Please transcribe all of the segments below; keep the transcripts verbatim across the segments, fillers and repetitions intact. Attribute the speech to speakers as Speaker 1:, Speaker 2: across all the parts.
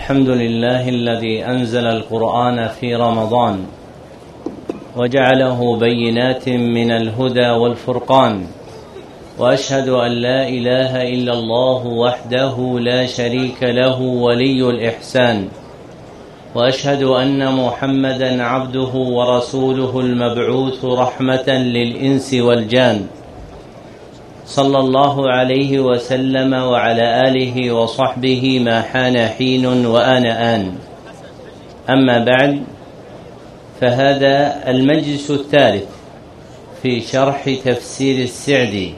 Speaker 1: الحمد لله الذي أنزل القرآن في رمضان وجعله بينات من الهدى والفرقان، وأشهد أن لا إله إلا الله وحده لا شريك له ولي الإحسان، وأشهد أن محمدًا عبده ورسوله المبعوث رحمة للإنس والجان، صلى الله عليه وسلم وعلى آله وصحبه ما حان حين وآن آن. أما بعد، فهذا المجلس الثالث في شرح تفسير السعدي،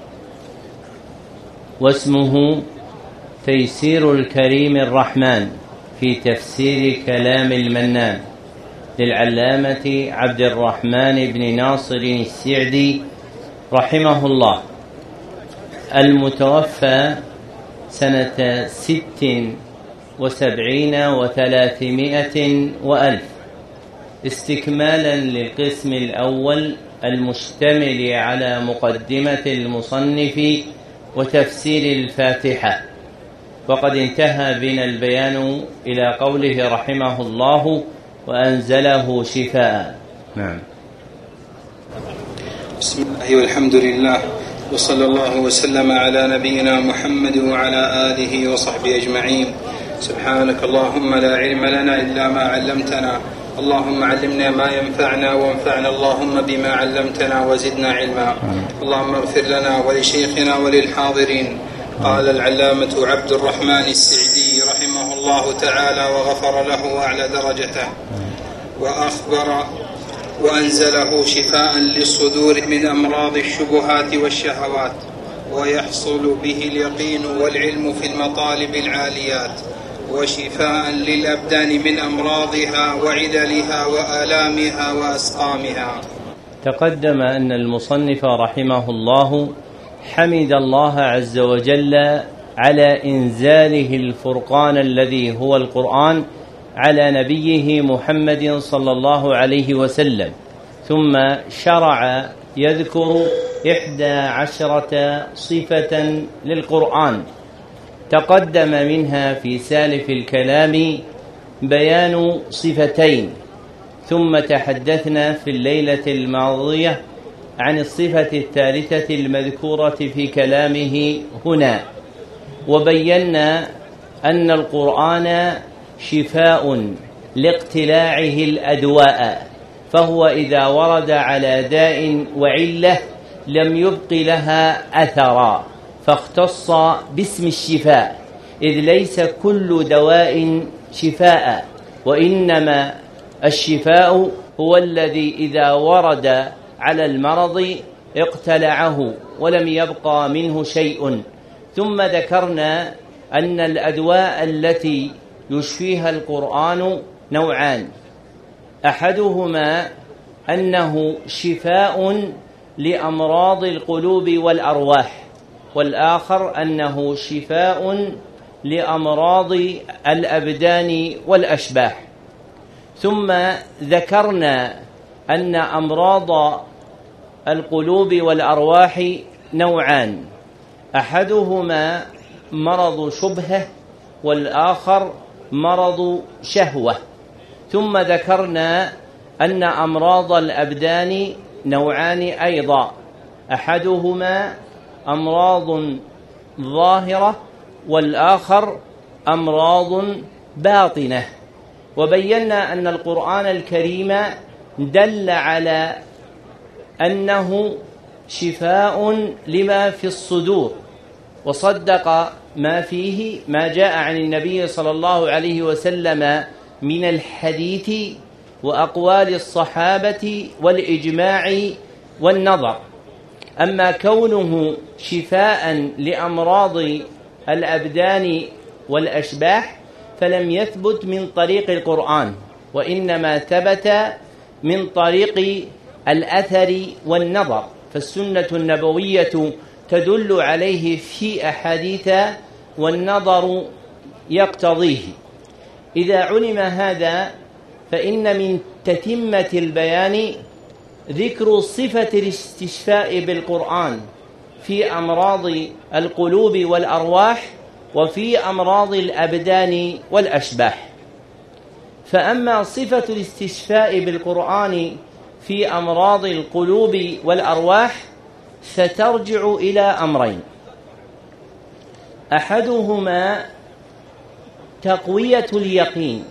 Speaker 1: واسمه تيسير الكريم الرحمن في تفسير كلام المنان للعلامة عبد الرحمن بن ناصر السعدي رحمه الله، المتوفى سنة ست وسبعين وثلاثمائة وألف، استكمالا للقسم الأول المشتمل على مقدمة المصنف وتفسير الفاتحة. وقد انتهى بنا البيان إلى قوله رحمه الله: وأنزله شفاء. نعم.
Speaker 2: بسم الله والحمد لله، وصلى الله وسلم على نبينا محمد وعلى آله وصحبه أجمعين. سبحانك اللهم لا علم لنا إلا ما علمتنا، اللهم علمنا ما ينفعنا وانفعنا اللهم بما علمتنا وزدنا علما. اللهم اغفر لنا ولشيخنا وللحاضرين. قال العلامة عبد الرحمن السعدي رحمه الله تعالى وغفر له وأعلى درجته، وأخبر وأنزله شفاء للصدور من أمراض الشبهات والشهوات، ويحصل به اليقين والعلم في المطالب العاليات، وشفاء للأبدان من أمراضها وعللها وآلامها وأسقامها.
Speaker 1: تقدم أن المصنف رحمه الله حمد الله عز وجل على إنزاله الفرقان الذي هو القرآن على نبيه محمد صلى الله عليه وسلم، ثم شرع يذكر إحدى عشرة صفة للقرآن، تقدم منها في سالف الكلام بيان صفتين، ثم تحدثنا في الليلة الماضية عن الصفة الثالثة المذكورة في كلامه هنا، وبينا أن القرآن شفاء لاقتلاعه الأدواء، فهو إذا ورد على داء وعلة لم يبق لها أثرا، فاختص باسم الشفاء، إذ ليس كل دواء شفاء، وإنما الشفاء هو الذي إذا ورد على المرض اقتلعه ولم يبقى منه شيء. ثم ذكرنا أن الأدواء التي يشفيها القرآن نوعان، أحدهما أنه شفاء لأمراض القلوب والأرواح، والآخر أنه شفاء لأمراض الأبدان والأشباح. ثم ذكرنا أن أمراض القلوب والأرواح نوعان، أحدهما مرض شبهة والآخر مرض شهوة. ثم ذكرنا أن أمراض الأبدان نوعان أيضا، أحدهما أمراض ظاهرة والآخر أمراض باطنة. وبينا أن القرآن الكريم دل على أنه شفاء لما في الصدور، وصدق ما فيه ما جاء عن النبي صلى الله عليه وسلم من الحديث وأقوال الصحابة والإجماع والنظر. أما كونه شفاء لأمراض الأبدان والأشباح فلم يثبت من طريق القرآن، وإنما ثبت من طريق الأثر والنظر، فالسنة النبوية تدل عليه في أحاديث والنظر يقتضيه. إذا علم هذا فإن من تتمة البيان ذكر صفة الاستشفاء بالقرآن في أمراض القلوب والأرواح وفي أمراض الأبدان والأشباح. فأما صفة الاستشفاء بالقرآن في أمراض القلوب والأرواح فترجع إلى أمرين: أحدهما تقوية اليقين،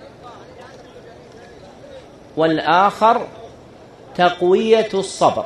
Speaker 1: والآخر تقوية الصبر.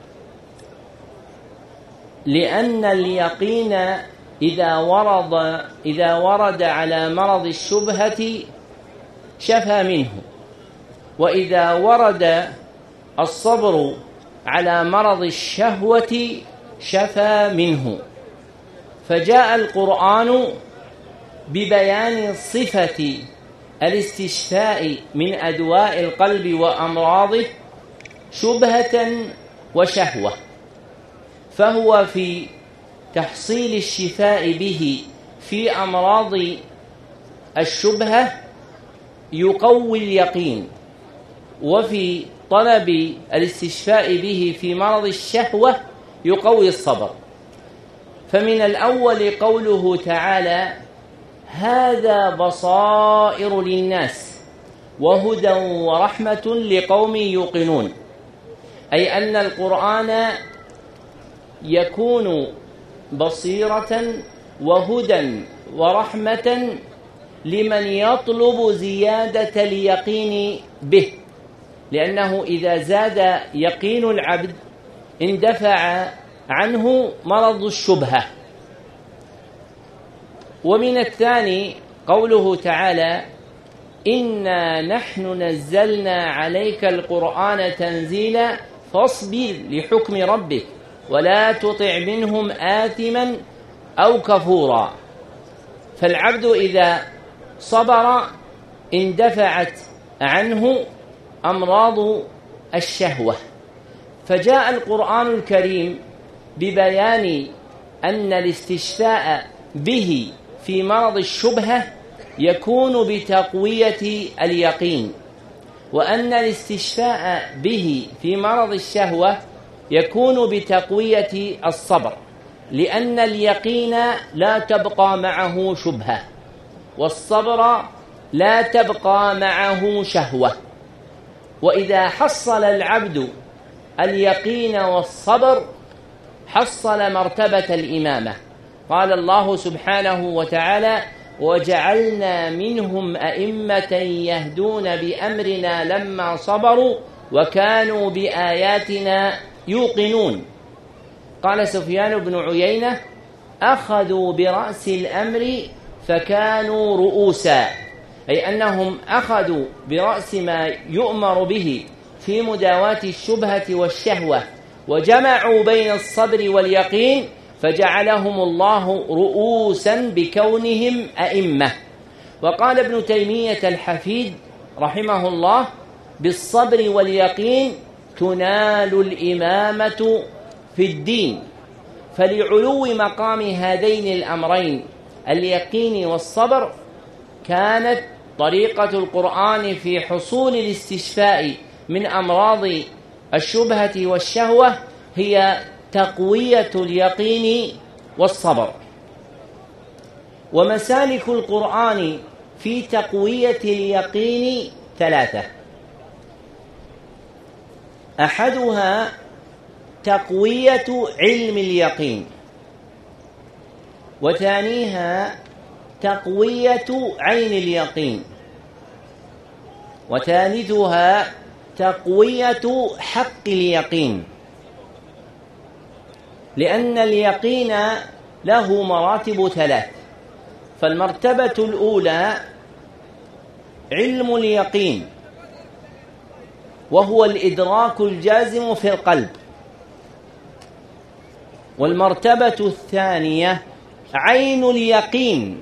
Speaker 1: لأن اليقين إذا ورد إذا ورد على مرض الشبهة شفى منه، وإذا ورد الصبر على مرض الشهوة شفى منه. فجاء القرآن ببيان صفة الاستشفاء من أدواء القلب وأمراضه شبهة وشهوة، فهو في تحصيل الشفاء به في أمراض الشبهة يقوي اليقين، وفي طلب الاستشفاء به في مرض الشهوة يقوي الصبر. فمن الأول قوله تعالى: هذا بصائر للناس وهدى ورحمة لقوم يوقنون، أي أن القرآن يكون بصيرة وهدى ورحمة لمن يطلب زيادة اليقين به، لأنه إذا زاد يقين العبد اندفع عنه مرض الشبهة. ومن الثاني قوله تعالى: إنا نحن نزلنا عليك القرآن تنزيلا فاصبر لحكم ربك ولا تطع منهم آثما أو كفورا. فالعبد إذا صبر اندفعت عنه أمراض الشهوة. فجاء القرآن الكريم ببيان أن الاستشفاء به في مرض الشبهة يكون بتقوية اليقين، وأن الاستشفاء به في مرض الشهوة يكون بتقوية الصبر، لأن اليقين لا تبقى معه شبهة، والصبر لا تبقى معه شهوة. وإذا حصل العبد اليقين والصبر حصل مرتبة الإمامة. قال الله سبحانه وتعالى: وجعلنا منهم أئمة يهدون بأمرنا لما صبروا وكانوا بآياتنا يوقنون. قال سفيان بن عيينة: أخذوا برأس الأمر فكانوا رؤوسا، أي أنهم أخذوا برأس ما يؤمر به في مداواة الشبهة والشهوة، وجمعوا بين الصبر واليقين فجعلهم الله رؤوسا بكونهم أئمة. وقال ابن تيمية الحفيد رحمه الله: بالصبر واليقين تنال الإمامة في الدين. فلعلو مقام هذين الأمرين اليقين والصبر كانت طريقة القرآن في حصول الاستشفاء من أمراض الشبهة والشهوة هي تقوية اليقين والصبر. ومسالك القرآن في تقوية اليقين ثلاثة: أحدها تقوية علم اليقين، وثانيها تقوية عين اليقين، وثالثها تقوية حق اليقين. لأن اليقين له مراتب ثلاث: فالمرتبة الأولى علم اليقين، وهو الإدراك الجازم في القلب. والمرتبة الثانية عين اليقين،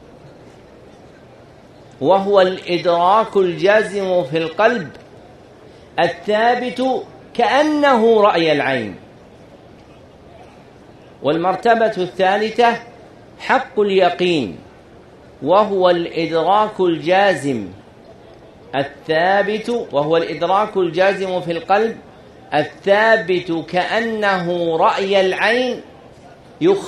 Speaker 1: وهو الإدراك الجازم في القلب الثابت كأنه رأي العين. والمرتبة الثالثة حق اليقين، وهو الإدراك الجازم الثابت وهو الإدراك الجازم في القلب الثابت كأنه رأي العين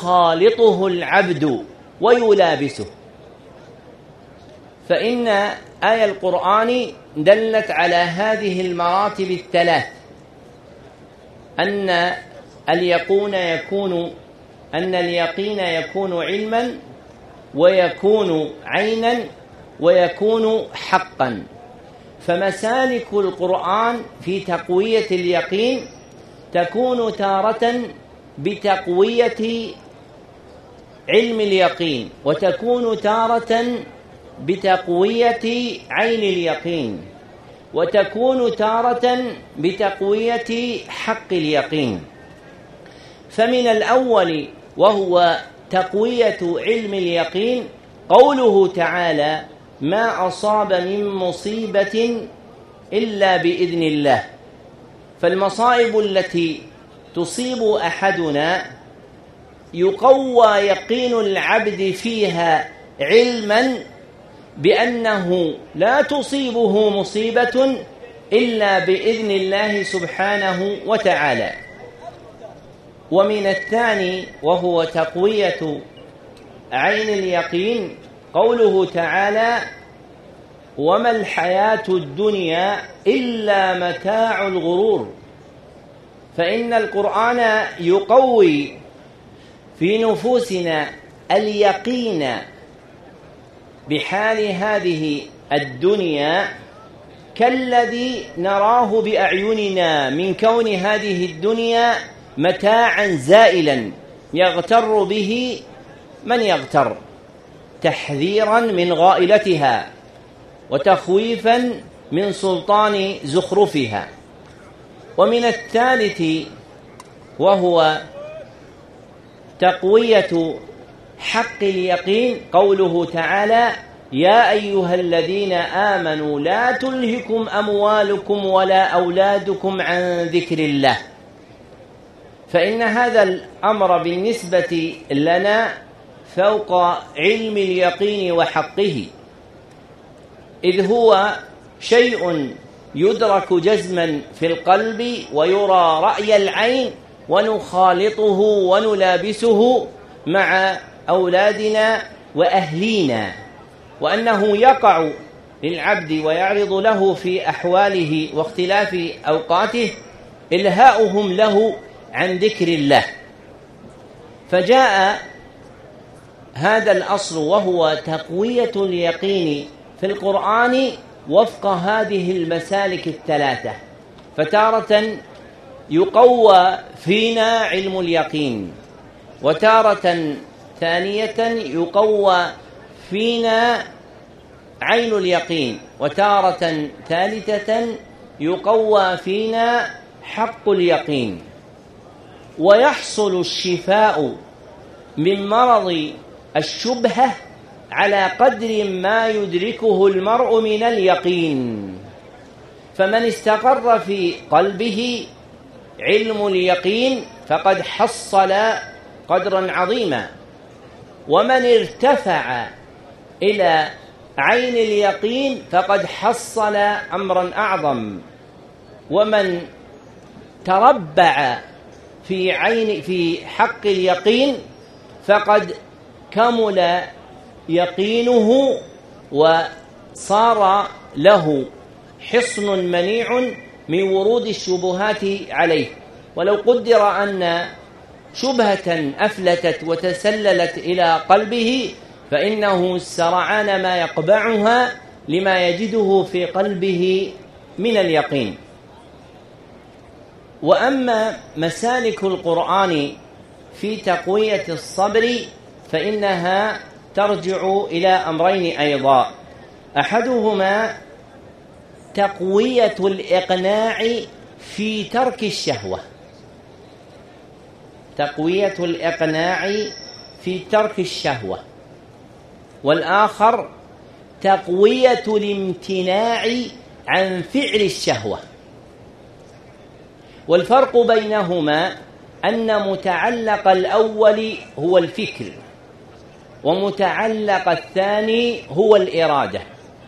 Speaker 1: يخالطه العبد ويلابسه. فإن آية القرآن دلت على هذه المراتب الثلاث، أن اليقين يكون أن اليقين يكون علما، ويكون عينا، ويكون حقا. فمسالك القرآن في تقوية اليقين تكون تارة بتقوية علم اليقين، وتكون تارة بتقوية عين اليقين، وتكون تارة بتقوية حق اليقين. فمن الأول وهو تقوية علم اليقين قوله تعالى: ما أصاب من مصيبة إلا بإذن الله. فالمصائب التي تصيب أحدنا يقوى يقين العبد فيها علما بأنه لا تصيبه مصيبة إلا بإذن الله سبحانه وتعالى. ومن الثاني وهو تقوية عين اليقين قوله تعالى: وما الحياة الدنيا إلا متاع الغرور. فإن القرآن يقوي في نفوسنا اليقين بحال هذه الدنيا كالذي نراه بأعيننا من كون هذه الدنيا متاعا زائلا يغتر به من يغتر، تحذيرا من غائلتها وتخويفا من سلطان زخرفها. ومن الثالث وهو تقوية حق اليقين قوله تعالى: يا أيها الذين آمنوا لا تلهكم أموالكم ولا أولادكم عن ذكر الله. فإن هذا الأمر بالنسبة لنا فوق علم اليقين وحقه، إذ هو شيء يدرك جزما في القلب ويرى رأي العين، ونخالطه ونلابسه مع أولادنا وأهلينا، وأنه يقع للعبد ويعرض له في أحواله واختلاف أوقاته إلهاؤهم له عن ذكر الله. فجاء هذا الأصل وهو تقوية اليقين في القرآن وفق هذه المسالك الثلاثة. فتارة يقوى فينا علم اليقين، وتارة ثانية يقوى فينا عين اليقين، وتارة ثالثة يقوى فينا حق اليقين. ويحصل الشفاء من مرض الشبهة على قدر ما يدركه المرء من اليقين. فمن استقر في قلبه علم اليقين فقد حصل قدرا عظيما، ومن ارتفع إلى عين اليقين فقد حصل أمرا أعظم، ومن تربع في عين في حق اليقين فقد كمل يقينه وصار له حصن منيع من ورود الشبهات عليه. ولو قدر أن شبهة أفلتت وتسللت إلى قلبه فإنه سرعان ما يقبعها لما يجده في قلبه من اليقين. وأما مسالك القرآن في تقوية الصبر فإنها ترجع إلى أمرين أيضا: أحدهما تقوية الإقناع في ترك الشهوة، تقوية الإقناع في ترك الشهوة، والآخر تقوية الامتناع عن فعل الشهوة. والفرق بينهما أن متعلق الأول هو الفكر، ومتعلق الثاني هو الإرادة.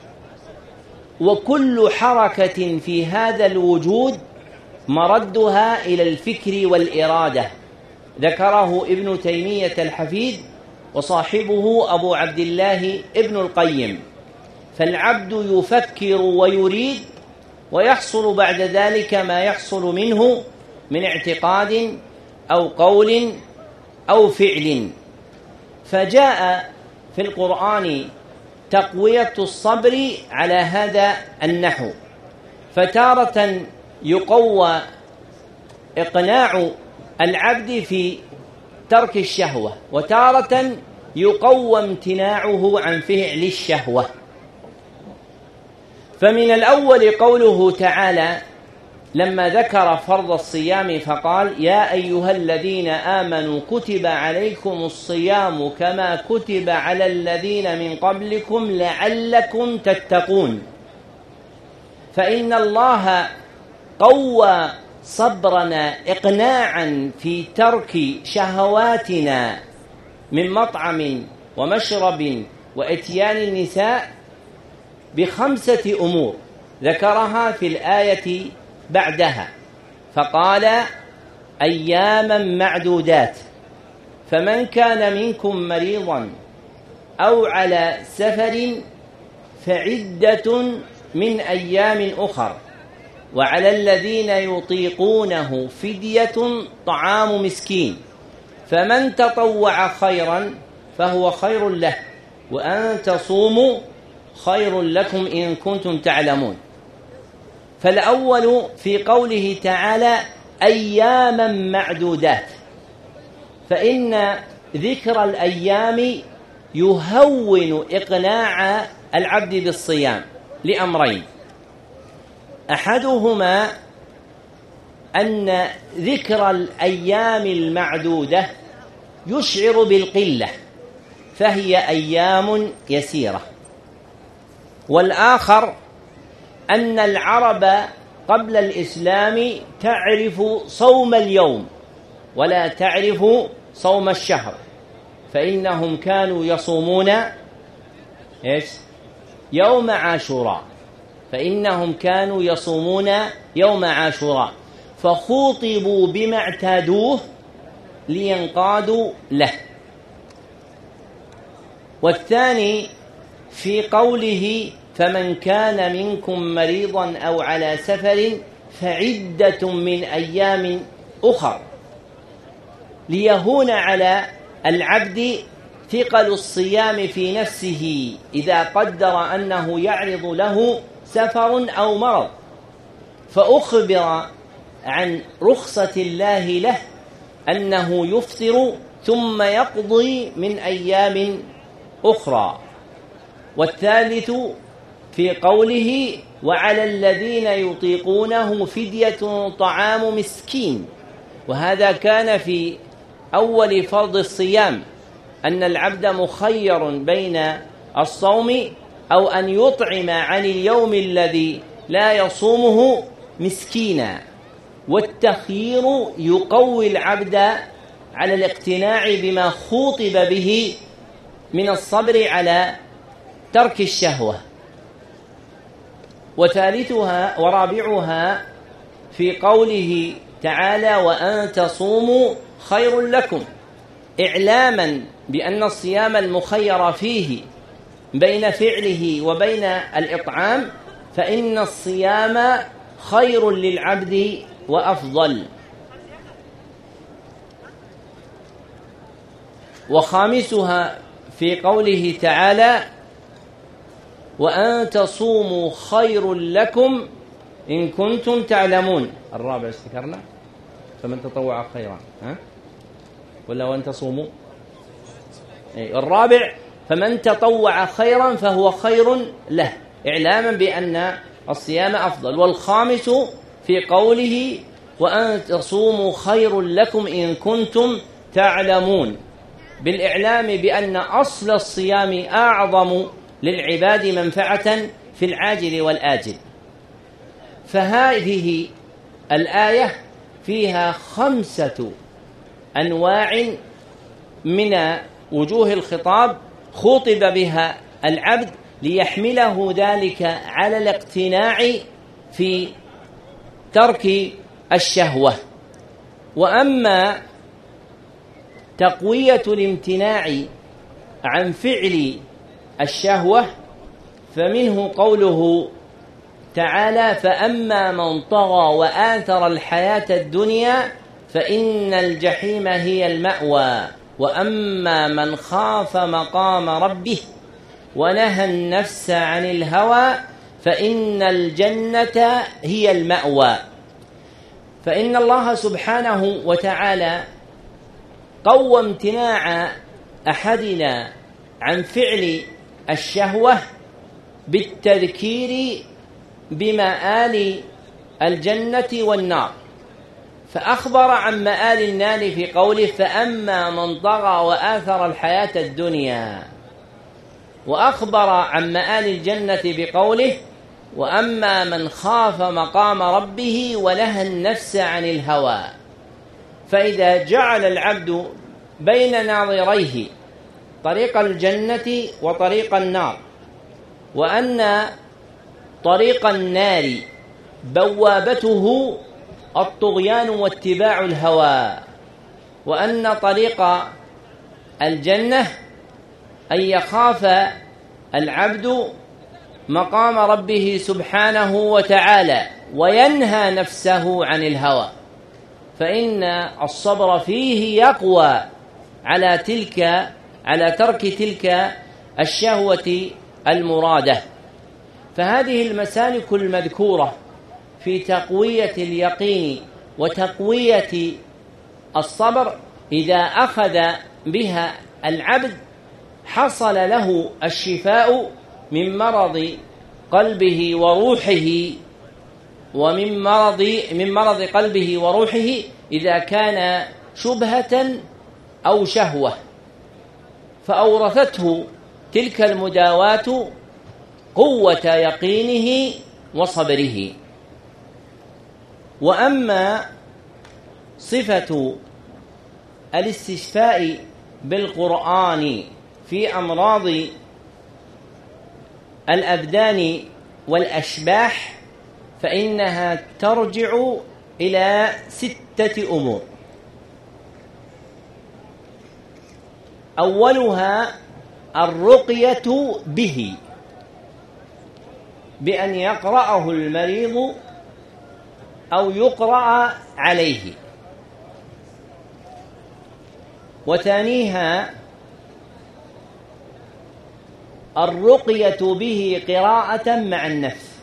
Speaker 1: وكل حركة في هذا الوجود مردها إلى الفكر والإرادة، ذكره ابن تيمية الحفيد وصاحبه أبو عبد الله ابن القيم. فالعبد يفكر ويريد، ويحصل بعد ذلك ما يحصل منه من اعتقاد أو قول أو فعل. فجاء في القرآن تقوية الصبر على هذا النحو، فتارة يقوى إقناع العبد في ترك الشهوة، وتارة يقوى امتناعه عن فعل الشهوة. فمن الأول قوله تعالى لما ذكر فرض الصيام فقال: يا أيها الذين آمنوا كتب عليكم الصيام كما كتب على الذين من قبلكم لعلكم تتقون. فإن الله قوى صبرنا إقناعا في ترك شهواتنا من مطعم ومشرب وإتيان النساء بخمسة أمور ذكرها في الآية بعدها، فقال: أياما معدودات، فمن كان منكم مريضا أو على سفر فعدة من أيام أخر، وعلى الذين يطيقونه فدية طعام مسكين، فمن تطوع خيرا فهو خير له، وأن تصوموا خير لكم إن كنتم تعلمون. فالأول في قوله تعالى أياما معدودات، فإن ذكر الأيام يهون إقناع العبد بالصيام لأمرين: أحدهما أن ذكر الأيام المعدودة يشعر بالقلة، فهي أيام يسيرة. والآخر أن العرب قبل الإسلام تعرف صوم اليوم ولا تعرف صوم الشهر، فإنهم كانوا يصومون إيش؟ يوم عاشوراء، فإنهم كانوا يصومون يوم عاشوراء، فخوطبوا بما اعتادوه لينقادوا له. والثاني في قوله فمن كان منكم مريضا أو على سفر فعدة من أيام أخر، ليهون على العبد ثقل الصيام في نفسه إذا قدر أنه يعرض له سفر أو مرض، فأخبر عن رخصة الله له أنه يفطر ثم يقضي من أيام أخرى. والثالث في قوله وعلى الذين يطيقونه فدية طعام مسكين، وهذا كان في أول فرض الصيام، أن العبد مخير بين الصوم أو أن يطعم عن اليوم الذي لا يصومه مسكينا، والتخيير يقوي العبد على الاقتناع بما خوطب به من الصبر على ترك الشهوة. وثالثها ورابعها في قوله تعالى وأن تصوموا خير لكم، إعلاما بأن الصيام المخير فيه بين فعله وبين الإطعام، فإن الصيام خير للعبد وأفضل. وخامسها في قوله تعالى وأن تصوموا خير لكم إن كنتم تعلمون. الرابع استكرنا فمن تطوع خيرا، ها؟ ولا وأن تصوموا؟ الرابع فمن تطوع خيرا فهو خير له، إعلاما بأن الصيام أفضل. والخامس في قوله وأن تصوموا خير لكم إن كنتم تعلمون، بالإعلام بأن أصل الصيام أعظم للعباد منفعة في العاجل والآجل. فهذه الآية فيها خمسة أنواع من وجوه الخطاب خطب بها العبد ليحمله ذلك على الاقتناع في ترك الشهوة. وأما تقوية الامتناع عن فعل الشهوة فمنه قوله تعالى: فأما من طغى وآثر الحياة الدنيا فإن الجحيم هي المأوى وأما من خاف مقام ربه ونهى النفس عن الهوى فإن الجنة هي المأوى. فإن الله سبحانه وتعالى قوى امتناع أحدنا عن فعل الشهوة بالتذكير بمآل الجنة والنار، فأخبر عن مآل النار في قوله: فأما من طغى وآثر الحياة الدنيا، وأخبر عن مآل الجنة بقوله: وأما من خاف مقام ربه ونهى النفس عن الهوى. فإذا جعل العبد بين ناظريه طريق الجنة وطريق النار، وأن طريق النار بوابته الطغيان واتباع الهوى، وأن طريق الجنة أن يخاف العبد مقام ربه سبحانه وتعالى وينهى نفسه عن الهوى، فإن الصبر فيه يقوى على تلك على ترك تلك الشهوة المرادة. فهذه المسالك المذكورة في تقوية اليقين وتقوية الصبر إذا أخذ بها العبد حصل له الشفاء من مرض قلبه وروحه، ومن مرض من مرض قلبه وروحه إذا كان شبهة أو شهوة، فأورثته تلك المداواة قوة يقينه وصبره. وأما صفة الاستشفاء بالقرآن في أمراض الأبدان والأشباح فإنها ترجع إلى ستة أمور. أولها الرقية به، بأن يقرأه المريض أو يقرأ عليه. وثانيها الرقية به قراءة مع النفس،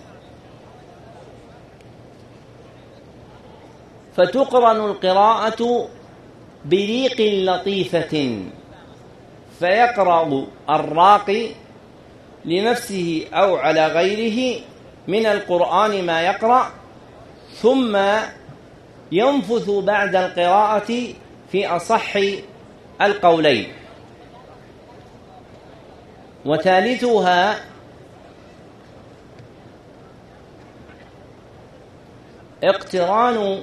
Speaker 1: فتقرن القراءة بريق لطيفة، فيقرأ الراقي لنفسه أو على غيره من القرآن ما يقرأ، ثم ينفث بعد القراءة في أصح القولين. وثالثها اقتران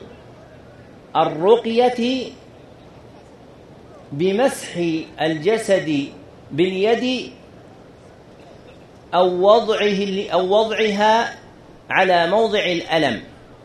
Speaker 1: الرقية بمسح الجسد باليد أو وضعه أو وضعها على موضع الألم،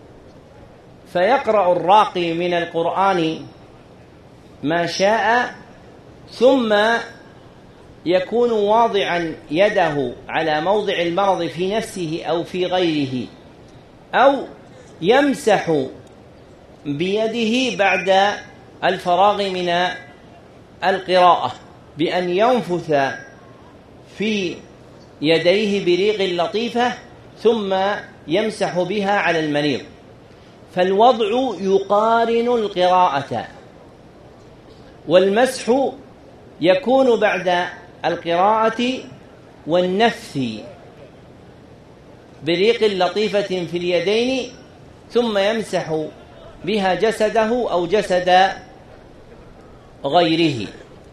Speaker 1: فيقرأ الراقي من القرآن ما شاء، ثم يكون واضعا يده على موضع المرض في نفسه أو في غيره، أو يمسح بيده بعد الفراغ من القراءة بأن ينفث في يديه بريق لطيفة ثم يمسح بها على المريض. فالوضع يقارن القراءة، والمسح يكون بعد القراءة والنفث بريق لطيفة في اليدين، ثم يمسح بها جسده أو جسد غيره.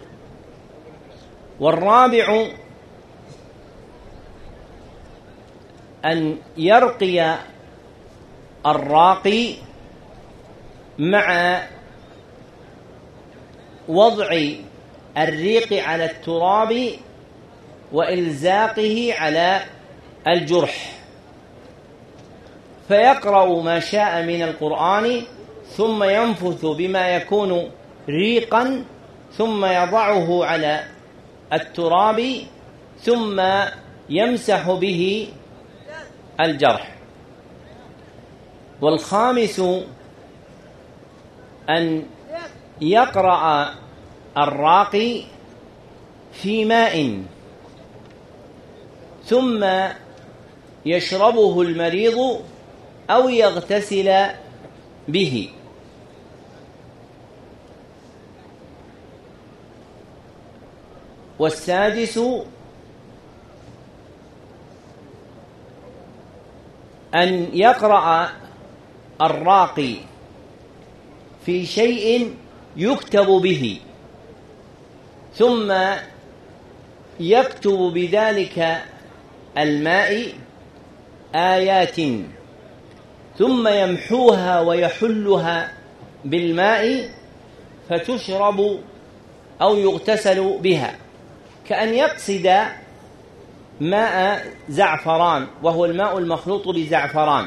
Speaker 1: والرابع أن يرقي الراقي مع وضع الريق على التراب وإلزاقه على الجرح، فيقرأ ما شاء من القرآن ثم ينفث بما يكون ريقا، ثم يضعه على التراب، ثم يمسح به الجرح. والخامس أن يقرأ الراقي في ماء ثم يشربه المريض أو يغتسل به. والسادس أن يقرأ الراقي في شيء يكتب به ثم يكتب بذلك الماء آيات ثم يمحوها ويحلها بالماء فتشرب أو يغتسل بها، كأن يقصد ماء زعفران وهو الماء المخلوط بزعفران،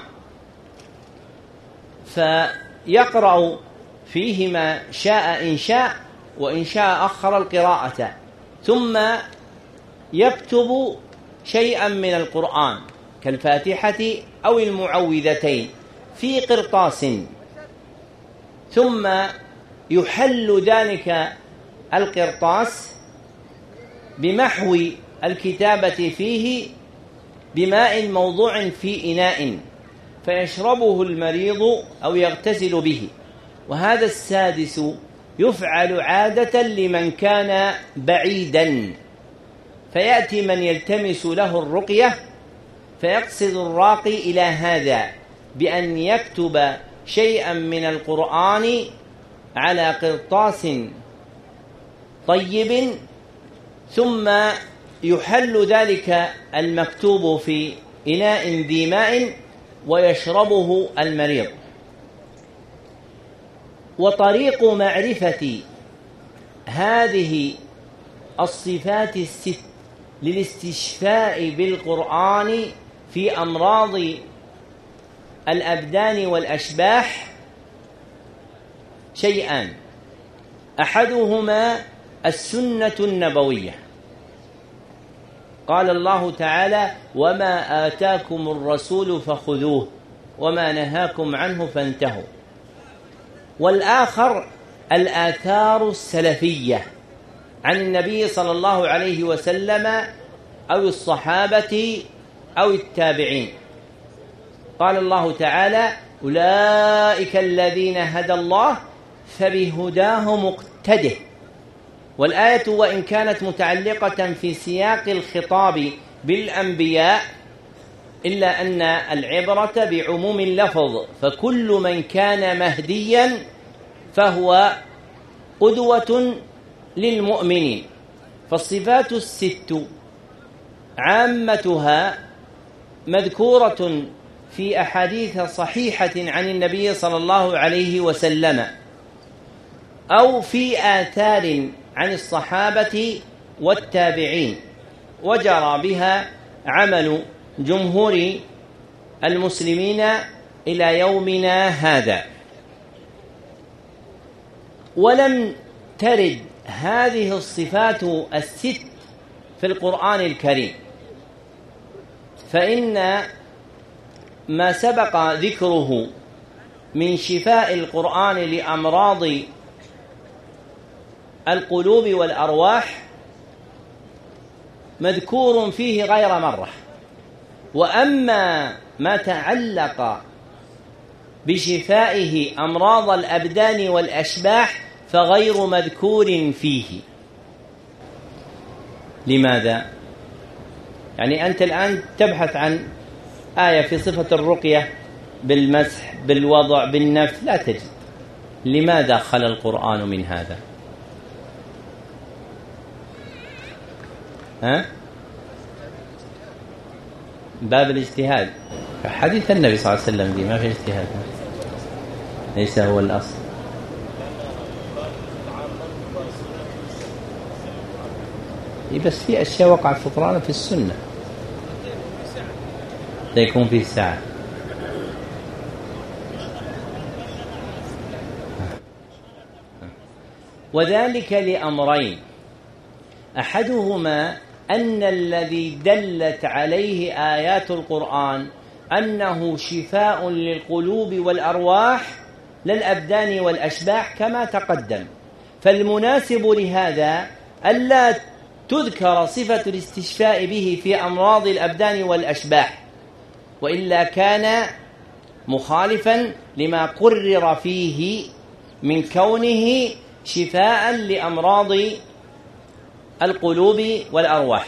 Speaker 1: فيقرأ فيه ما شاء إن شاء، وإن شاء أخر القراءة، ثم يكتب شيئا من القرآن كالفاتحة أو المعوذتين في قرطاس، ثم يحل ذلك القرطاس بمحو الكتابة فيه بماء موضوع في إناء فيشربه المريض أو يغتسل به. وهذا السادس يفعل عادة لمن كان بعيدا، فيأتي من يلتمس له الرقية فيقصد الراقي إلى هذا بأن يكتب شيئا من القرآن على قرطاس طيب ثم يحل ذلك المكتوب في إناء ذي ماء ويشربه المريض. وطريق معرفة هذه الصفات الست للاستشفاء بالقرآن في أمراض الأبدان والأشباح شيئان: أحدهما السنة النبوية، قال الله تعالى: وما آتاكم الرسول فخذوه وما نهاكم عنه فانتهوا. والآخر الآثار السلفية عن النبي صلى الله عليه وسلم أو الصحابة أو التابعين. قال الله تعالى: أولئك الذين هدى الله فبهداه مقتده. والآية وإن كانت متعلقة في سياق الخطاب بالأنبياء إلا أن العبرة بعموم اللفظ، فكل من كان مهديا فهو قدوة للمؤمنين. فالصفات الست عامتها مذكورة في أحاديث صحيحة عن النبي صلى الله عليه وسلم أو في آثار عن الصحابة والتابعين، وجرى بها عمل جمهور المسلمين إلى يومنا هذا. ولم ترد هذه الصفات الست في القرآن الكريم، فإن ما سبق ذكره من شفاء القرآن لأمراض القلوب والأرواح مذكور فيه غير مرة، وأما ما تعلق بشفائه أمراض الأبدان والأشباح فغير مذكور فيه. لماذا؟ يعني أنت الآن تبحث عن آية في صفة الرقية بالمسح بالوضع بالنفث لا تجد. لماذا خلا القرآن من هذا؟ ها؟ باب الاجتهاد. حديث النبي صلى الله عليه وسلم دي ما في اجتهاد، ليس هو الأصل. بس في أشياء وقعت في القرآن في السنة يكون فيه ساعة. وذلك لأمرين: أحدهما أن الذي دلت عليه آيات القرآن أنه شفاء للقلوب والأرواح للأبدان والأشباح كما تقدم. فالمناسب لهذا ألا تذكر صفة الاستشفاء به في أمراض الأبدان والأشباح، وإلا كان مخالفا لما قرر فيه من كونه شفاء لأمراض القلوب والأرواح.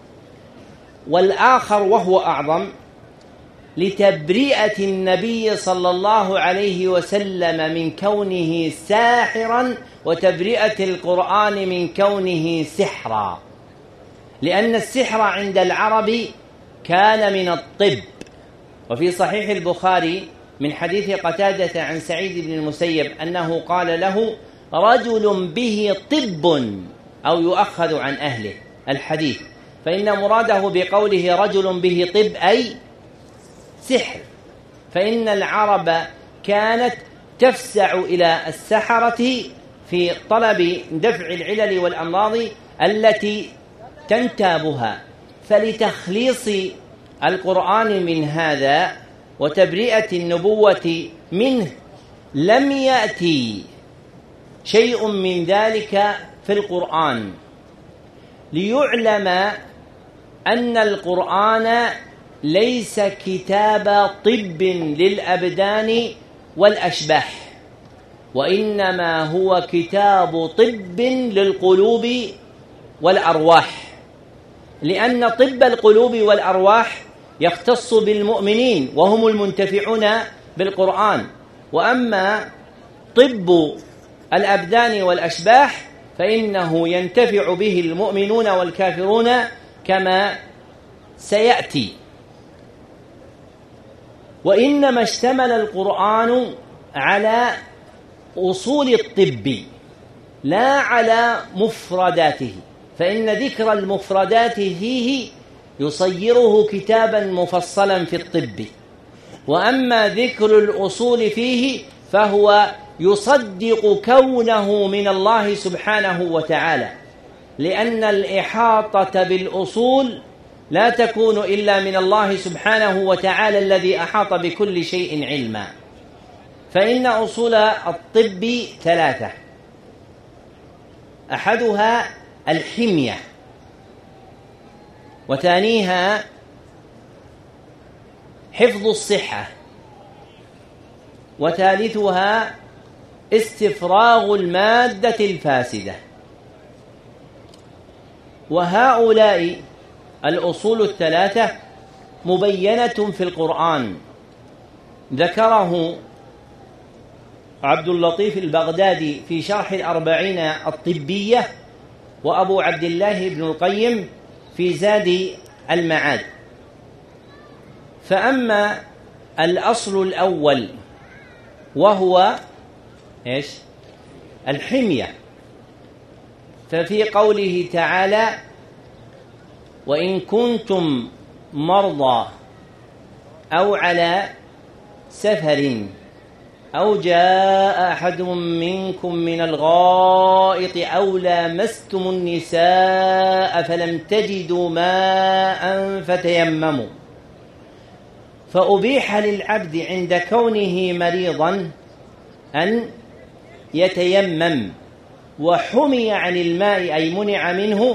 Speaker 1: والآخر وهو أعظم لتبرئة النبي صلى الله عليه وسلم من كونه ساحرا، وتبرئة القرآن من كونه سحرا، لأن السحر عند العرب كان من الطب. وفي صحيح البخاري من حديث قتادة عن سعيد بن المسيب أنه قال له: رجل به طب، أو يؤخذ عن أهله الحديث، فإن مراده بقوله رجل به طب أي سحر، فإن العرب كانت تفزع إلى السحرة في طلب دفع العلل والأمراض التي تنتابها. فلتخليص القرآن من هذا وتبرئة النبوة منه لم يأتي شيء من ذلك في القرآن، ليعلم أن القرآن ليس كتاب طب للأبدان والأشباح، وإنما هو كتاب طب للقلوب والأرواح، لأن طب القلوب والأرواح يختص بالمؤمنين وهم المنتفعون بالقرآن، وأما طب الأبدان والأشباح فإنه ينتفع به المؤمنون والكافرون كما سيأتي. وإنما اشتمل القرآن على أصول الطب لا على مفرداته، فإن ذكر المفردات فيه يصيره كتابا مفصلا في الطب، وأما ذكر الأصول فيه فهو يصدق كونه من الله سبحانه وتعالى، لأن الإحاطة بالأصول لا تكون إلا من الله سبحانه وتعالى الذي أحاط بكل شيء علما. فإن أصول الطب ثلاثة: أحدها الحمية، وثانيها حفظ الصحة، وثالثها استفراغ المادة الفاسدة. وهؤلاء الأصول الثلاثة مبينة في القرآن، ذكره عبد اللطيف البغدادي في شرح الأربعين الطبية، وأبو عبد الله بن القيم في زاد المعاد. فأما الأصل الأول وهو إيش؟ الحمية، ففي قوله تعالى: وإن كنتم مرضى أو على سفر أو جاء أحد منكم من الغائط أو لامستم النساء فلم تجدوا ماء فتيمموا. فأبيح للعبد عند كونه مريضا أن يتيمم، وحمي عن الماء أي منع منه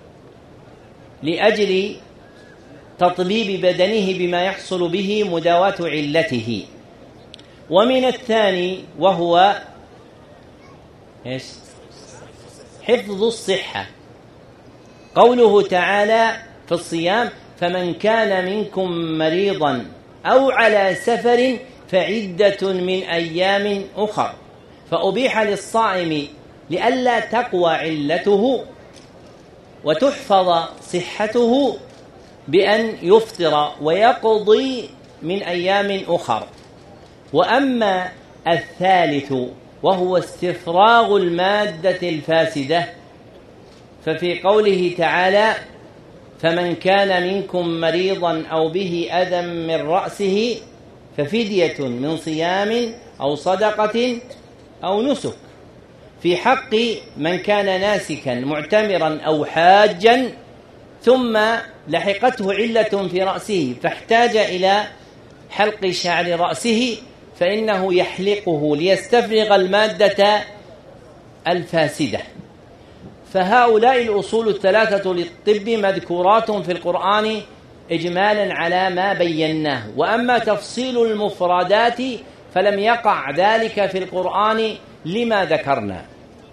Speaker 1: لأجل تطبيب بدنه بما يحصل به مداواة علته. ومن الثاني وهو إيش؟ حفظ الصحة، قوله تعالى في الصيام: فمن كان منكم مريضا أو على سفر فعدة من أيام أخر. فأبيح للصائم لئلا تقوى علته وتحفظ صحته بأن يفطر ويقضي من أيام أخر. وأما الثالث وهو استفراغ المادة الفاسدة، ففي قوله تعالى: فمن كان منكم مريضا أو به أذى من رأسه ففدية من صيام أو صدقة أو نسك، في حق من كان ناسكا معتمرا أو حاجا ثم لحقته علة في رأسه فاحتاج إلى حلق شعر رأسه، فإنه يحلقه ليستفرغ المادة الفاسدة. فهؤلاء الأصول الثلاثة للطب مذكورات في القرآن إجمالا على ما بيناه، وأما تفصيل المفردات فلم يقع ذلك في القرآن لما ذكرنا.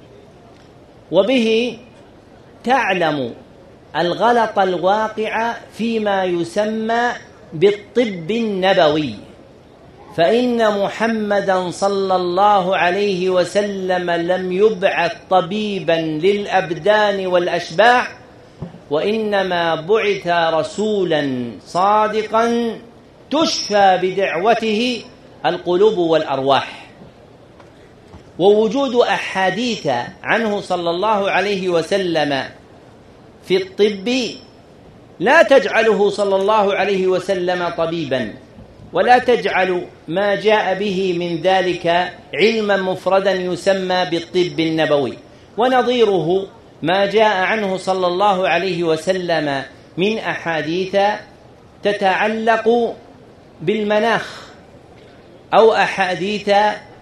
Speaker 1: وبه تعلم الغلط الواقع فيما يسمى بالطب النبوي، فإن محمدا صلى الله عليه وسلم لم يبعث طبيبا للأبدان والأشباح، وإنما بعث رسولا صادقا تشفى بدعوته القلوب والأرواح. ووجود أحاديث عنه صلى الله عليه وسلم في الطب لا تجعله صلى الله عليه وسلم طبيبا، ولا تجعل ما جاء به من ذلك علما مفردا يسمى بالطب النبوي. ونظيره ما جاء عنه صلى الله عليه وسلم من أحاديث تتعلق بالمناخ، أو أحاديث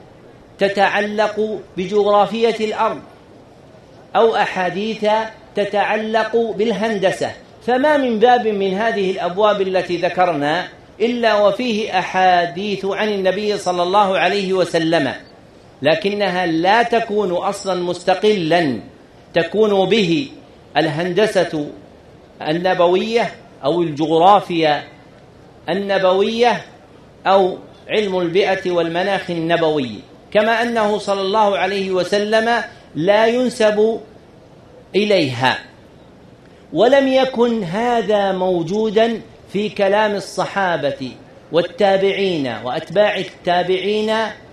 Speaker 1: تتعلق بجغرافية الأرض، أو أحاديث تتعلق بالهندسة. فما من باب من هذه الأبواب التي ذكرنا إلا وفيه أحاديث عن النبي صلى الله عليه وسلم، لكنها لا تكون أصلا مستقلا تكون به الهندسة النبوية أو الجغرافيا النبوية أو علم البيئة والمناخ النبوي، كما أنه صلى الله عليه وسلم لا ينسب إليها. ولم يكن هذا موجودا في كلام الصحابة والتابعين وأتباع التابعين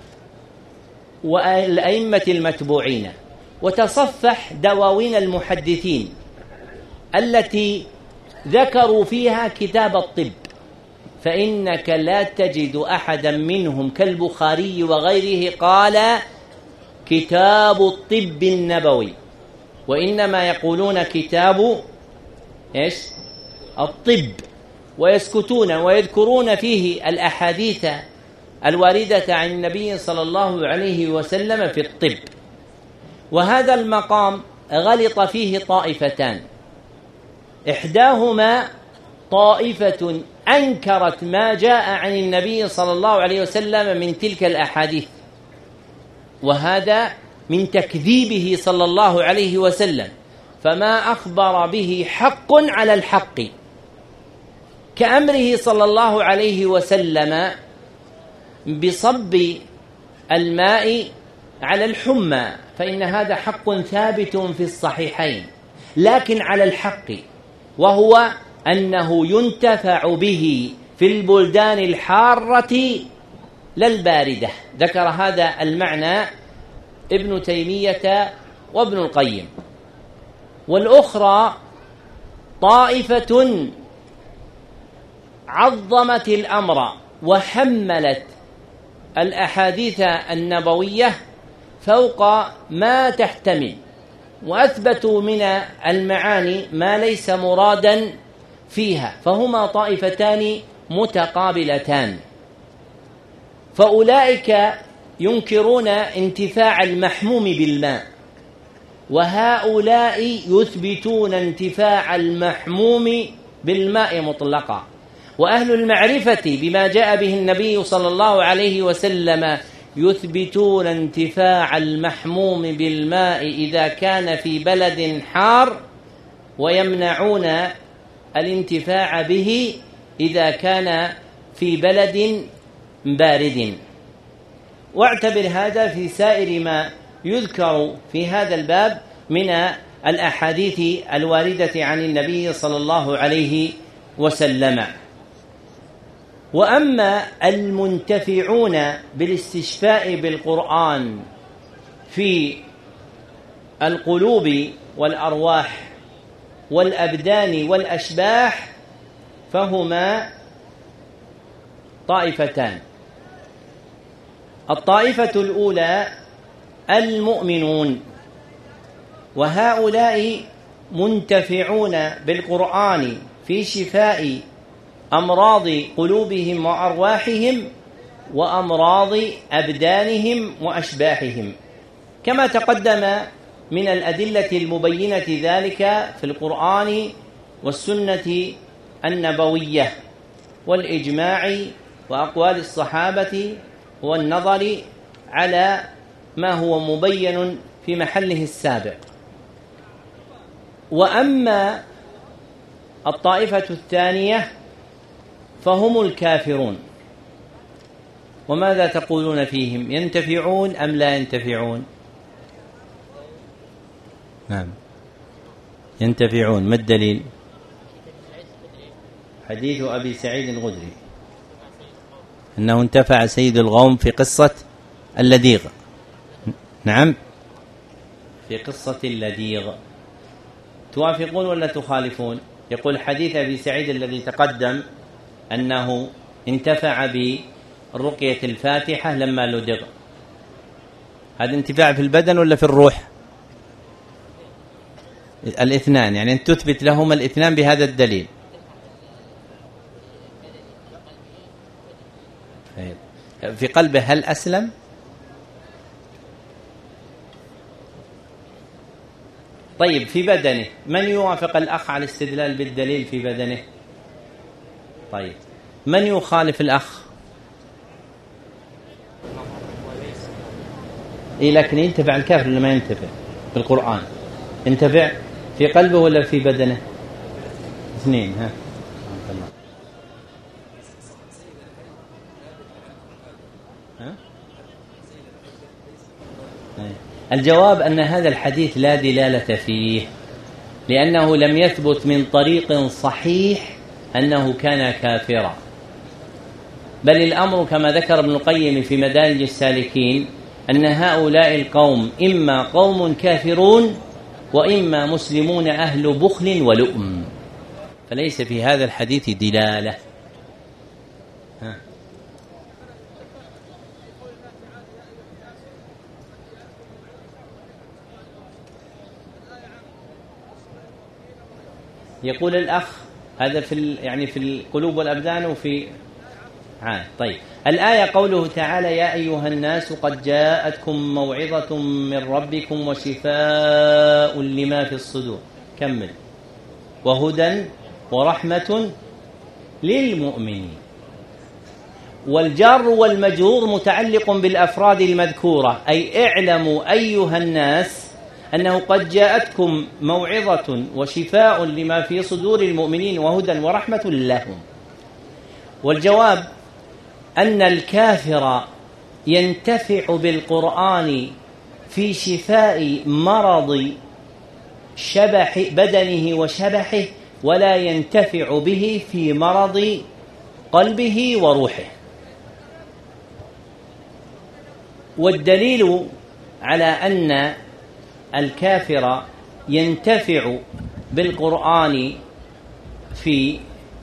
Speaker 1: والأئمة المتبوعين. وتصفح دواوين المحدثين التي ذكروا فيها كتاب الطب، فإنك لا تجد أحدا منهم كالبخاري وغيره قال كتاب الطب النبوي، وإنما يقولون كتاب إيش؟ الطب، ويسكتون ويذكرون فيه الأحاديث الواردة عن النبي صلى الله عليه وسلم في الطب. وهذا المقام غلط فيه طائفتان، إحداهما طائفة أنكرت ما جاء عن النبي صلى الله عليه وسلم من تلك الأحاديث، وهذا من تكذيبه صلى الله عليه وسلم، فما أخبر به حق على الحق، كأمره صلى الله عليه وسلم بصب الماء على الحمى، فإن هذا حق ثابت في الصحيحين، لكن على الحق، وهو أنه ينتفع به في البلدان الحارة لا الباردة. ذكر هذا المعنى ابن تيمية وابن القيم. والأخرى طائفة عظمت الأمر وحملت الأحاديث النبوية فوق ما تحتمل، وأثبتوا من المعاني ما ليس مرادا فيها، فهما طائفتان متقابلتان. فأولئك ينكرون انتفاع المحموم بالماء، وهؤلاء يثبتون انتفاع المحموم بالماء مطلقا. وأهل المعرفة بما جاء به النبي صلى الله عليه وسلم يثبتون انتفاع المحموم بالماء إذا كان في بلد حار، ويمنعون الانتفاع به إذا كان في بلد بارد. واعتبر هذا في سائر ما يذكر في هذا الباب من الأحاديث الواردة عن النبي صلى الله عليه وسلم. وأما المنتفعون بالاستشفاء بالقرآن في القلوب والأرواح والأبدان والأشباح فهما طائفتان. الطائفة الأولى المؤمنون، وهؤلاء منتفعون بالقرآن في شفاء أمراض قلوبهم وأرواحهم وأمراض أبدانهم وأشباحهم، كما تقدم من الأدلة المبينة ذلك في القرآن والسنة النبوية والإجماع وأقوال الصحابة والنظر على ما هو مبين في محله السابق. وأما الطائفة الثانية فهم الكافرون، وماذا تقولون فيهم؟ ينتفعون أم لا ينتفعون؟ نعم ينتفعون. ما الدليل؟ حديث أبي سعيد الخدري أنه انتفع سيد القوم في قصة اللديغ. نعم في قصة اللديغ. توافقون ولا تخالفون؟ يقول حديث أبي سعيد الذي تقدم أنه انتفع برقية الفاتحة لما لدغ، هذا انتفاع في البدن ولا في الروح؟ الاثنان، يعني أن تثبت لهما الاثنان بهذا الدليل. في قلبه هل أسلم؟ طيب في بدنه من يوافق الأخ على الاستدلال بالدليل في بدنه؟ طيب من يخالف الأخ؟ إيه لكن ينتفع الكافر ولا ما ينتفع؟ في القرآن ينتفع في قلبه ولا في بدنه؟ اثنين. ها الجواب أن هذا الحديث لا دلالة فيه، لأنه لم يثبت من طريق صحيح أنه كان كافرا، بل الأمر كما ذكر ابن القيم في مدارج السالكين أن هؤلاء القوم إما قوم كافرون وإما مسلمون أهل بخل ولؤم، فليس في هذا الحديث دلالة. ها. يقول الأخ هذا في يعني في القلوب والأبدان وفي عاد. طيب الآية قوله تعالى يا أيها الناس قد جاءتكم موعظة من ربكم وشفاء لما في الصدور، كمل، وهدى ورحمة للمؤمنين. والجار والمجرور متعلق بالأفراد المذكورة، أي اعلموا أيها الناس أنه قد جاءتكم موعظة وشفاء لما في صدور المؤمنين وهدى ورحمة لهم. والجواب أن الكافر ينتفع بالقرآن في شفاء مرض شبح بدنه وشبحه، ولا ينتفع به في مرض قلبه وروحه. والدليل على أن الكافر ينتفع بالقرآن في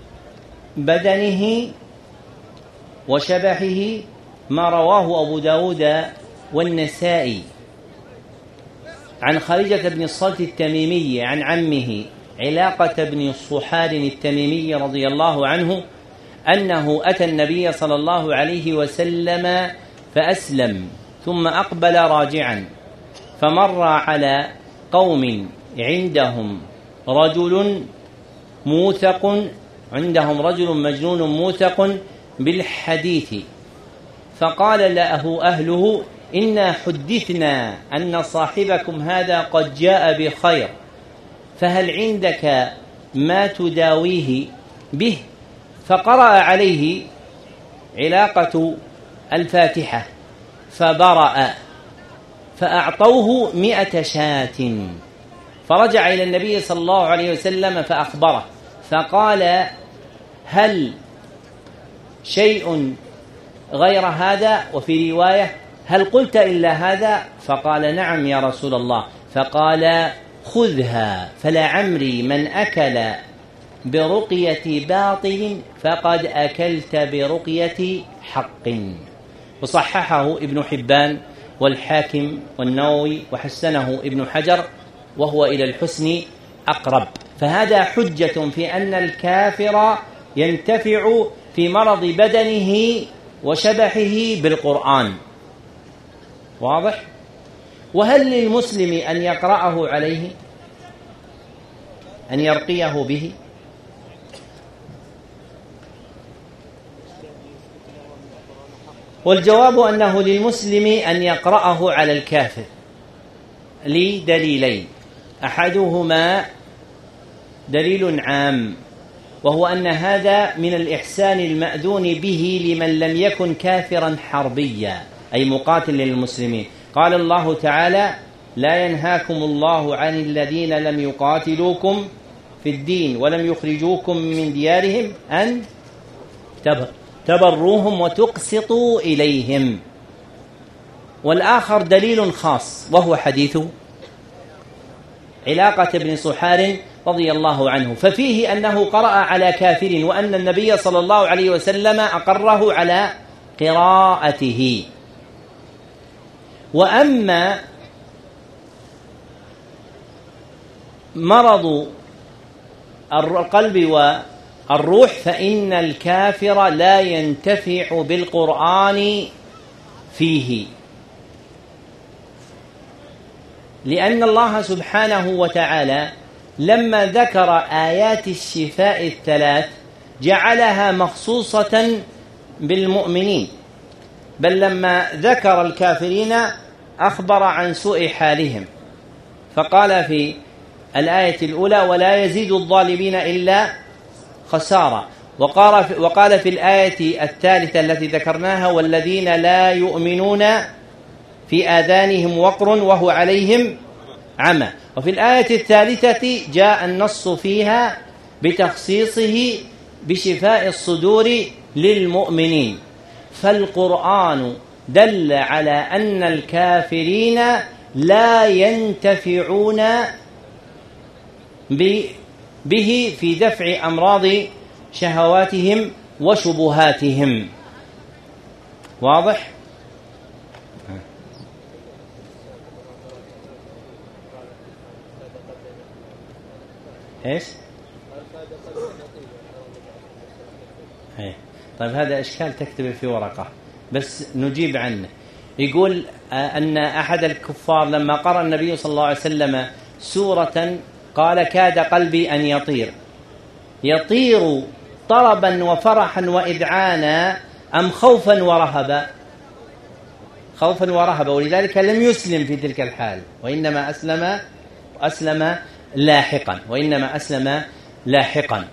Speaker 1: بدنه وشبحه ما رواه أبو داود والنسائي عن خارجة بن الصلت التميمي عن عمه علاقة بن صحار التميمي رضي الله عنه أنه أتى النبي صلى الله عليه وسلم فأسلم، ثم أقبل راجعا، فمر على قوم عندهم رجل موثق عندهم رجل مجنون موثق بالحديث، فقال له أهله إنا حدثنا أن صاحبكم هذا قد جاء بخير، فهل عندك ما تداويه به؟ فقرأ عليه علاقة الفاتحة فبرأ، فأعطوه مئة شاة، فرجع إلى النبي صلى الله عليه وسلم فأخبره، فقال هل شيء غير هذا؟ وفي رواية هل قلت إلا هذا؟ فقال نعم يا رسول الله. فقال خذها فلعمري من أكل برقية باطل فقد أكلت برقية حق. وصححه ابن حبان والحاكم والنووي وحسنه ابن حجر، وهو إلى الحسن أقرب. فهذا حجة في أن الكافر ينتفع في مرض بدنه وشبحه بالقرآن. واضح؟ وهل للمسلم أن يقرأه عليه، أن يرقيه به؟ والجواب أنه للمسلم أن يقرأه على الكافر لدليلين: أحدهما دليل عام، وهو أن هذا من الإحسان المأذون به لمن لم يكن كافرا حربيا، أي مقاتل للمسلمين. قال الله تعالى: لا ينهاكم الله عن الذين لم يقاتلوكم في الدين ولم يخرجوكم من ديارهم أن تبروهم وتقسطوا إليهم. والآخر دليل خاص، وهو حديث علاقة بن صحار رضي الله عنه، ففيه أنه قرأ على كافر، وأن النبي صلى الله عليه وسلم أقره على قراءته. وأما مرض القلب والروح فإن الكافر لا ينتفع بالقرآن فيه، لأن الله سبحانه وتعالى لما ذكر آيات الشفاء الثلاث جعلها مخصوصة بالمؤمنين، بل لما ذكر الكافرين أخبر عن سوء حالهم، فقال في الآية الأولى: ولا يزيد الظالمين إلا خسارة. وقال في الآية الثالثة التي ذكرناها: والذين لا يؤمنون في آذانهم وقر وهو عليهم عمى. وفي الآية الثالثة جاء النص فيها بتخصيصه بشفاء الصدور للمؤمنين. فالقرآن دل على أن الكافرين لا ينتفعون به في دفع أمراض شهواتهم وشبهاتهم. واضح؟ ايش؟ ايه. طيب هذا اشكال تكتبه في ورقة بس نجيب عنه. يقول ان احد الكفار لما قرأ النبي صلى الله عليه وسلم سورة قال: كاد قلبي ان يطير يطير طربا وفرحا واذعانا ام خوفا ورهبا. خوفا ورهبا، ولذلك لم يسلم في تلك الحال، وانما اسلم اسلم لاحقا وإنما أسلم لاحقا.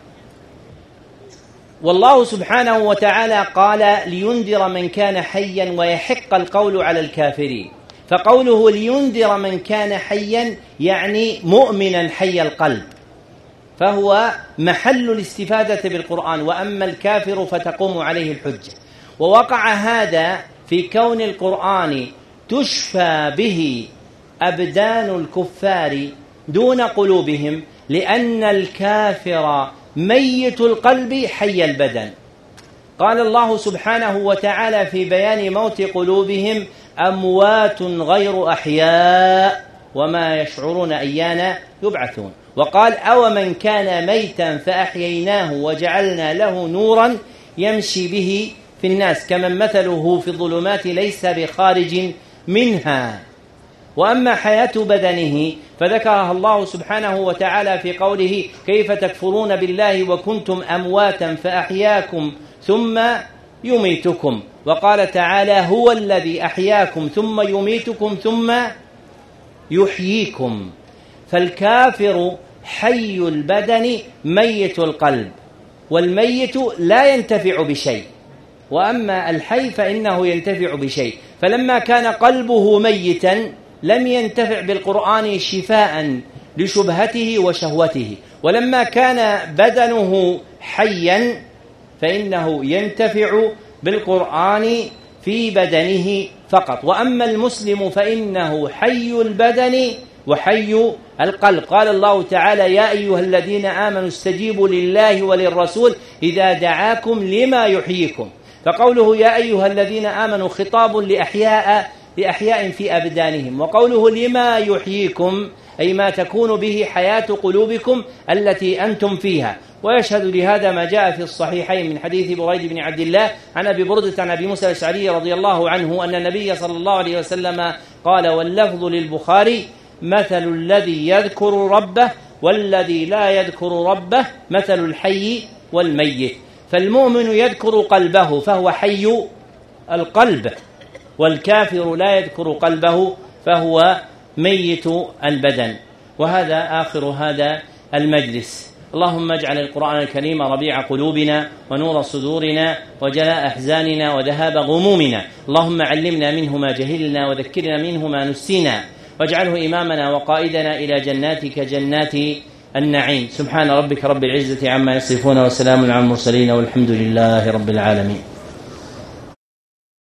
Speaker 1: والله سبحانه وتعالى قال: لينذر من كان حيا ويحق القول على الكافرين. فقوله لينذر من كان حيا يعني مؤمنا حي القلب، فهو محل الاستفادة بالقرآن. وأما الكافر فتقوم عليه الحجة. ووقع هذا في كون القرآن تشفى به أبدان الكفار دون قلوبهم، لأن الكافر ميت القلب حي البدن. قال الله سبحانه وتعالى في بيان موت قلوبهم: أموات غير أحياء وما يشعرون أيان يبعثون. وقال: أو من كان ميتا فأحييناه وجعلنا له نورا يمشي به في الناس كمن مثله في الظلمات ليس بخارج منها. وأما حياة بدنه فذكرها الله سبحانه وتعالى في قوله: كيف تكفرون بالله وكنتم أمواتا فأحياكم ثم يميتكم. وقال تعالى: هو الذي أحياكم ثم يميتكم ثم يحييكم. فالكافر حي البدن ميت القلب، والميت لا ينتفع بشيء، وأما الحي فإنه ينتفع بشيء. فلما كان قلبه ميتا لم ينتفع بالقرآن شفاء لشبهته وشهوته، ولما كان بدنه حيا فإنه ينتفع بالقرآن في بدنه فقط. وأما المسلم فإنه حي البدن وحي القلب. قال الله تعالى: يا أيها الذين آمنوا استجيبوا لله وللرسول إذا دعاكم لما يحييكم. فقوله يا أيها الذين آمنوا خطاب لأحياء لأحياء في أبدانهم، وقوله لما يحييكم أي ما تكون به حياة قلوبكم التي أنتم فيها. ويشهد لهذا ما جاء في الصحيحين من حديث بريد بن عبد الله عن أبي بردة عن أبي موسى الأشعري رضي الله عنه أن النبي صلى الله عليه وسلم قال: واللفظ للبخاري: مثل الذي يذكر ربه والذي لا يذكر ربه مثل الحي والميت. فالمؤمن يذكر قلبه فهو حي القلب، والكافر لا يذكر قلبه فهو ميت البدن. وهذا آخر هذا المجلس. اللهم اجعل القرآن الكريم ربيع قلوبنا ونور صدورنا وجلاء أحزاننا وذهاب غمومنا. اللهم علمنا منه ما جهلنا وذكرنا منه ما نسينا، واجعله إمامنا وقائدنا إلى جناتك جنات النعيم. سبحان ربك رب العزة عما يصفون، وسلام على المرسلين، والحمد لله رب العالمين.